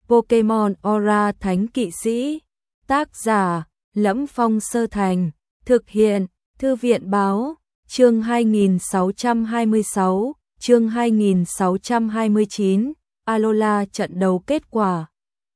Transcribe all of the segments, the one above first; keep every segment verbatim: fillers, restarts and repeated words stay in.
Pokemon Aura Thánh Kỵ Sĩ. Tác giả Lẫm Phong Sơ Thành. Thực hiện Thư viện Báo. Chương hai nghìn sáu trăm hai mươi sáu, chương hai nghìn sáu trăm hai mươi chín, Alola trận đấu kết quả.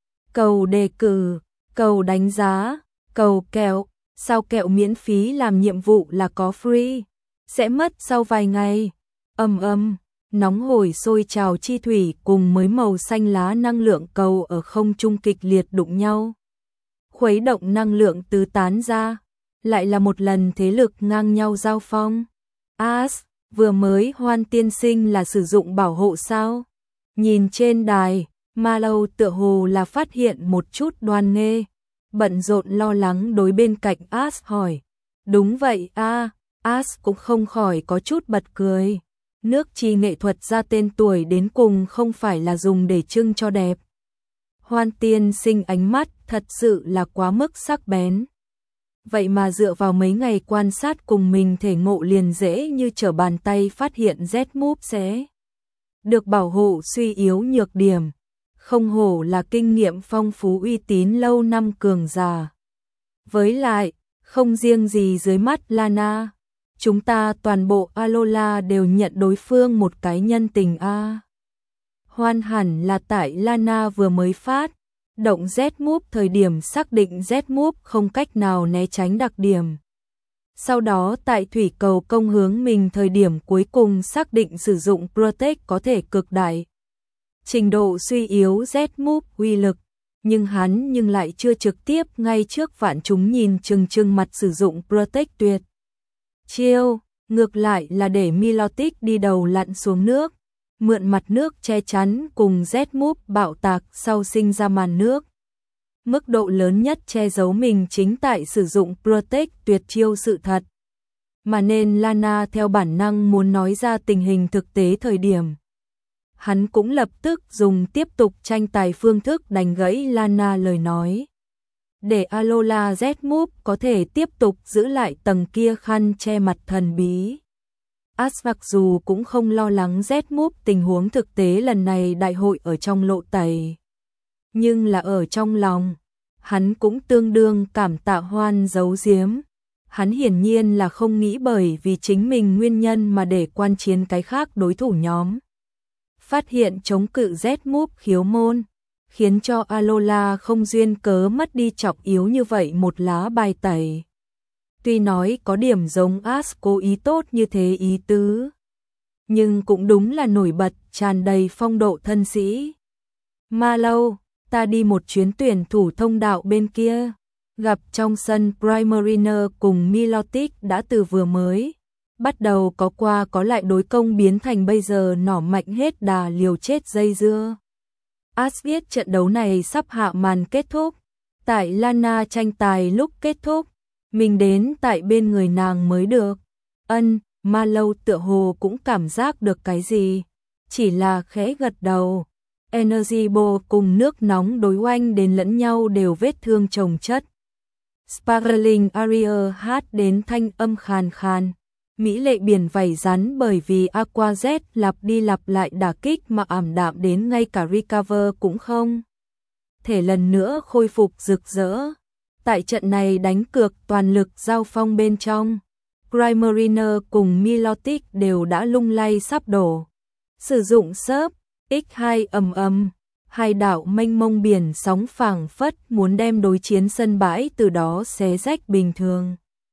Cầu đề cử, cầu đánh giá, cầu kẹo, sao kẹo miễn phí làm nhiệm vụ là có free, sẽ mất sau vài ngày. Ầm ầm, nóng hổi sôi trào chi thủy cùng mới màu xanh lá năng lượng cầu ở không trung kịch liệt đụng nhau. Khuấy động năng lượng tứ tán ra. Lại là một lần thế lực ngang nhau giao phong. As, vừa mới Hoan tiên sinh là sử dụng bảo hộ sao? Nhìn trên đài, Mallow tựa hồ là phát hiện một chút đoan nghê. Bận rộn lo lắng đối bên cạnh As hỏi. Đúng vậy a, à, As cũng không khỏi có chút bật cười. Nước chi nghệ thuật ra tên tuổi đến cùng không phải là dùng để trưng cho đẹp. Hoan tiên sinh ánh mắt thật sự là quá mức sắc bén. Vậy mà dựa vào mấy ngày quan sát cùng mình thể ngộ liền dễ như trở bàn tay phát hiện Z-Move sẽ được bảo hộ suy yếu nhược điểm. Không hổ là kinh nghiệm phong phú uy tín lâu năm cường giả. Với lại, không riêng gì dưới mắt Lana, chúng ta toàn bộ Alola đều nhận đối phương một cái nhân tình a. Hoan hẳn là tại Lana vừa mới phát động Z-Move thời điểm xác định Z-Move không cách nào né tránh đặc điểm. Sau đó tại thủy cầu công hướng mình thời điểm cuối cùng xác định sử dụng Protect có thể cực đại. Trình độ suy yếu Z-Move uy lực, nhưng hắn nhưng lại chưa trực tiếp ngay trước vạn chúng nhìn chừng chừng mặt sử dụng Protect tuyệt chiêu, ngược lại là để Milotic đi đầu lặn xuống nước. Mượn mặt nước che chắn cùng Z-Move bạo tạc sau sinh ra màn nước. Mức độ lớn nhất che giấu mình chính tại sử dụng Protect tuyệt chiêu sự thật. Mà nên Lana theo bản năng muốn nói ra tình hình thực tế thời điểm. Hắn cũng lập tức dùng tiếp tục tranh tài phương thức đánh gãy Lana lời nói. Để Alola Z-Move có thể tiếp tục giữ lại tầng kia khăn che mặt thần bí. As mặc dù cũng không lo lắng Z-Move tình huống thực tế lần này đại hội ở trong lộ tẩy. Nhưng là ở trong lòng, hắn cũng tương đương cảm tạ Hoan giấu giếm. Hắn hiển nhiên là không nghĩ bởi vì chính mình nguyên nhân mà để quan chiến cái khác đối thủ nhóm. Phát hiện chống cự Z-Move khiếu môn, khiến cho Alola không duyên cớ mất đi trọng yếu như vậy một lá bài tẩy. Tuy nói có điểm giống As cố ý tốt như thế ý tứ, nhưng cũng đúng là nổi bật, tràn đầy phong độ thân sĩ. Mallow, ta đi một chuyến tuyển thủ thông đạo bên kia. Gặp trong sân Primarina cùng Milotic đã từ vừa mới bắt đầu có qua có lại đối công biến thành bây giờ nỏ mạnh hết đà liều chết dây dưa. As biết trận đấu này sắp hạ màn kết thúc. Tại Lana tranh tài lúc kết thúc, mình đến tại bên người nàng mới được. Ân, Mallow tựa hồ cũng cảm giác được cái gì, chỉ là khẽ gật đầu. Energy Ball cùng nước nóng đối oanh đến lẫn nhau đều vết thương chồng chất. Sparkling Area hát đến thanh âm khàn khàn. Mỹ lệ biển vảy rắn bởi vì Aqua Z lặp đi lặp lại đả kích mà ảm đạm đến ngay cả recover cũng không thể lần nữa khôi phục rực rỡ. Tại trận này đánh cược toàn lực giao phong bên trong, Primarina cùng Milotic đều đã lung lay sắp đổ. Sử dụng sớp, ích hai ầm ầm, hai đảo mênh mông biển sóng phảng phất muốn đem đối chiến sân bãi từ đó xé rách bình thường.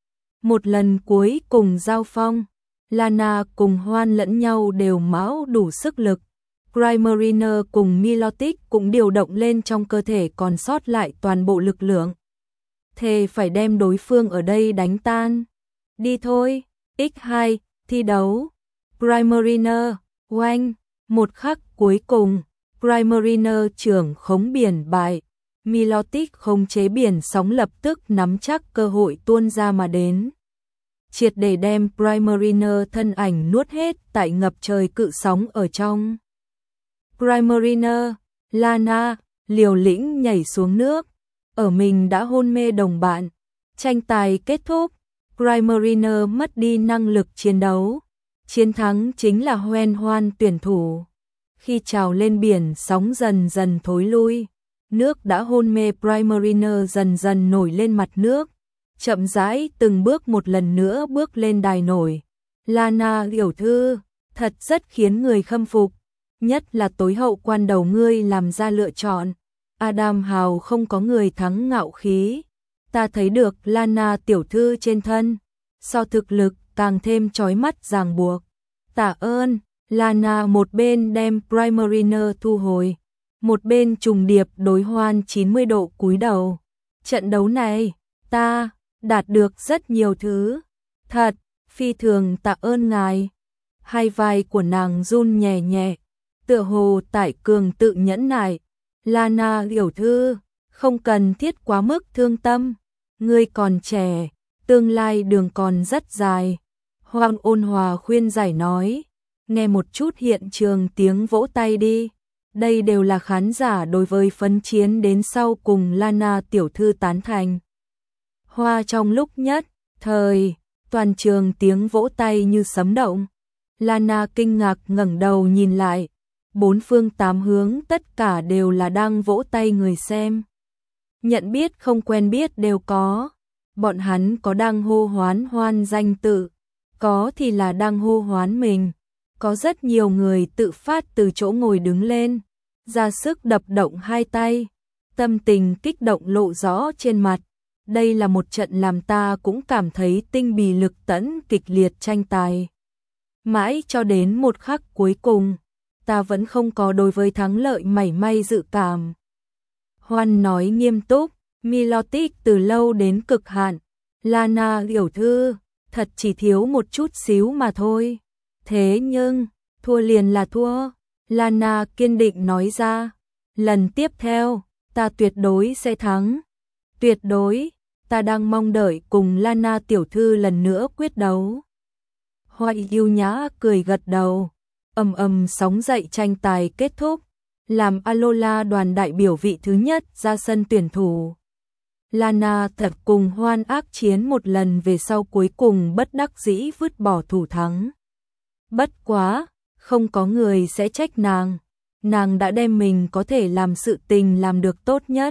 Một lần cuối cùng giao phong, Lana cùng Hoan lẫn nhau đều máu đủ sức lực. Primarina cùng Milotic cũng điều động lên trong cơ thể còn sót lại toàn bộ lực lượng. Thề phải đem đối phương ở đây đánh tan. Đi thôi, ích hai, thi đấu. Primarina, oanh, một khắc cuối cùng, Primarina trưởng khống biển bại. Milotic khống chế biển sóng lập tức nắm chắc cơ hội tuôn ra mà đến. Triệt để đem Primarina thân ảnh nuốt hết tại ngập trời cự sóng ở trong. Primarina, Lana, liều lĩnh nhảy xuống nước. Ở mình đã hôn mê đồng bạn. Tranh tài kết thúc, Primarina mất đi năng lực chiến đấu. Chiến thắng chính là Hoan Hoan tuyển thủ. Khi trào lên biển sóng dần dần thối lui, Nước đã hôn mê Primariner dần dần nổi lên mặt nước, chậm rãi từng bước một lần nữa bước lên đài nổi. Lana tiểu thư, thật rất khiến người khâm phục, nhất là tối hậu quan đầu ngươi làm ra lựa chọn. Adam Hào không có người thắng ngạo khí. Ta thấy được Lana tiểu thư trên thân, so thực lực càng thêm chói mắt ràng buộc. Tạ ơn. Lana một bên đem Primariner thu hồi, một bên trùng điệp đối Hoan chín mươi độ cúi đầu. Trận đấu này, ta đạt được rất nhiều thứ. Thật, phi thường tạ ơn ngài. Hai vai của nàng run nhẹ nhẹ, tựa hồ tại cường tự nhẫn nại. Lana tiểu thư, không cần thiết quá mức thương tâm. Ngươi còn trẻ, tương lai đường còn rất dài. Hoan ôn hòa khuyên giải nói. Nghe một chút hiện trường tiếng vỗ tay đi. Đây đều là khán giả đối với phấn chiến đến sau cùng Lana tiểu thư tán thành. Hoa trong lúc nhất thời, toàn trường tiếng vỗ tay như sấm động. Lana kinh ngạc ngẩng đầu nhìn lại, bốn phương tám hướng tất cả đều là đang vỗ tay người xem. Nhận biết không quen biết đều có, bọn hắn có đang hô hoán Hoan danh tự, có thì là đang hô hoán mình. Có rất nhiều người tự phát từ chỗ ngồi đứng lên, ra sức đập động hai tay, tâm tình kích động lộ rõ trên mặt. Đây là một trận làm ta cũng cảm thấy tinh bì lực tẫn kịch liệt tranh tài. Mãi cho đến một khắc cuối cùng, ta vẫn không có đối với thắng lợi mảy may dự cảm. Hoan nói nghiêm túc, Milotic từ lâu đến cực hạn. Lana tiểu thư, thật chỉ thiếu một chút xíu mà thôi. Thế nhưng, thua liền là thua. Lana kiên định nói ra. Lần tiếp theo, ta tuyệt đối sẽ thắng. Tuyệt đối, ta đang mong đợi cùng Lana tiểu thư lần nữa quyết đấu. Hoài yêu nhã cười gật đầu. Ầm ầm sóng dậy tranh tài kết thúc. Làm Alola đoàn đại biểu vị thứ nhất ra sân tuyển thủ. Lana thật cùng Hoan ác chiến một lần về sau cuối cùng bất đắc dĩ vứt bỏ thủ thắng. Bất quá, không có người sẽ trách nàng. Nàng đã đem mình có thể làm sự tình làm được tốt nhất.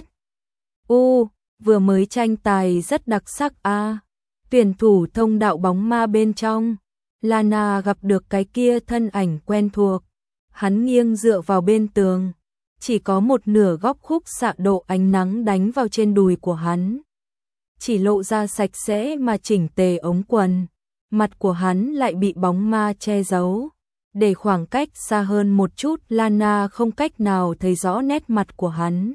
U, vừa mới tranh tài rất đặc sắc a. À. Tuyển thủ thông đạo bóng ma bên trong. Lana gặp được cái kia thân ảnh quen thuộc. Hắn nghiêng dựa vào bên tường. Chỉ có một nửa góc khúc xạ độ ánh nắng đánh vào trên đùi của hắn. Chỉ lộ ra sạch sẽ mà chỉnh tề ống quần. Mặt của hắn lại bị bóng ma che giấu. Để khoảng cách xa hơn một chút, Lana không cách nào thấy rõ nét mặt của hắn.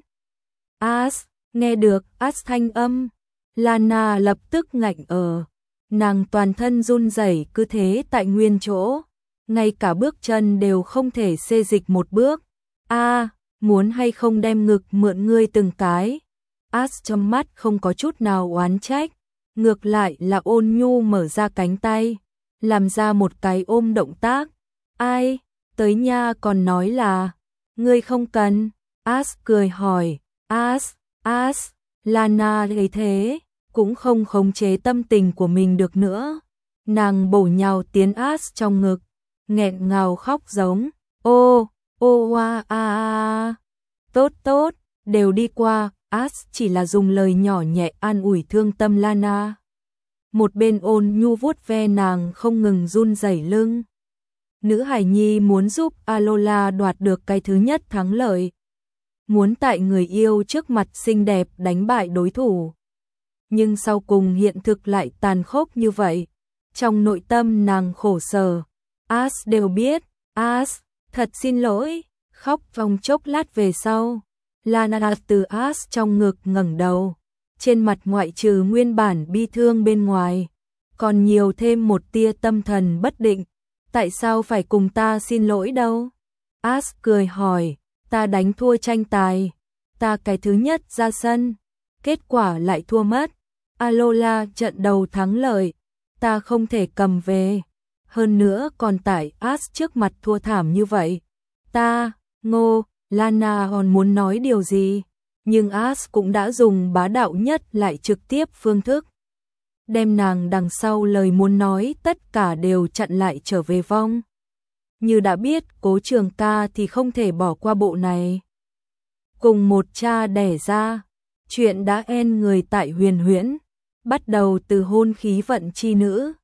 As, nghe được As thanh âm. Lana lập tức ngạnh ở. Nàng toàn thân run rẩy cứ thế tại nguyên chỗ. Ngay cả bước chân đều không thể xê dịch một bước. A, à, muốn hay không đem ngực mượn ngươi từng cái. As trong mắt không có chút nào oán trách. Ngược lại là ôn nhu mở ra cánh tay. Làm ra một cái ôm động tác. Ai, tới nha còn nói là. Ngươi không cần. As cười hỏi. As, As, Lana thấy thế. Cũng không khống chế tâm tình của mình được nữa. Nàng bổ nhào tiến As trong ngực. Nghẹn ngào khóc giống. Ô, ô hoa a a. Tốt tốt, đều đi qua. As chỉ là dùng lời nhỏ nhẹ an ủi thương tâm Lana. Một bên ôn nhu vuốt ve nàng không ngừng run rẩy lưng. Nữ hài nhi muốn giúp Alola đoạt được cái thứ nhất thắng lợi. Muốn tại người yêu trước mặt xinh đẹp đánh bại đối thủ. Nhưng sau cùng hiện thực lại tàn khốc như vậy. Trong nội tâm nàng khổ sở. As đều biết. As, thật xin lỗi. Khóc trong chốc lát về sau. Lana từ As trong ngực ngẩng đầu. Trên mặt ngoại trừ nguyên bản bi thương bên ngoài. Còn nhiều thêm một tia tâm thần bất định. Tại sao phải cùng ta xin lỗi đâu? As cười hỏi. Ta đánh thua tranh tài. Ta cái thứ nhất ra sân. Kết quả lại thua mất. Alola trận đầu thắng lợi. Ta không thể cầm về. Hơn nữa còn tại As trước mặt thua thảm như vậy. Ta, ngô, Lana còn muốn nói điều gì. Nhưng As cũng đã dùng bá đạo nhất lại trực tiếp phương thức. Đem nàng đằng sau lời muốn nói tất cả đều chặn lại trở về vong. Như đã biết Cố Trường ca thì không thể bỏ qua bộ này. cùng một cha đẻ ra. Chuyện đã en người tại Huyền Huyễn, bắt đầu từ hôn khí vận chi nữ,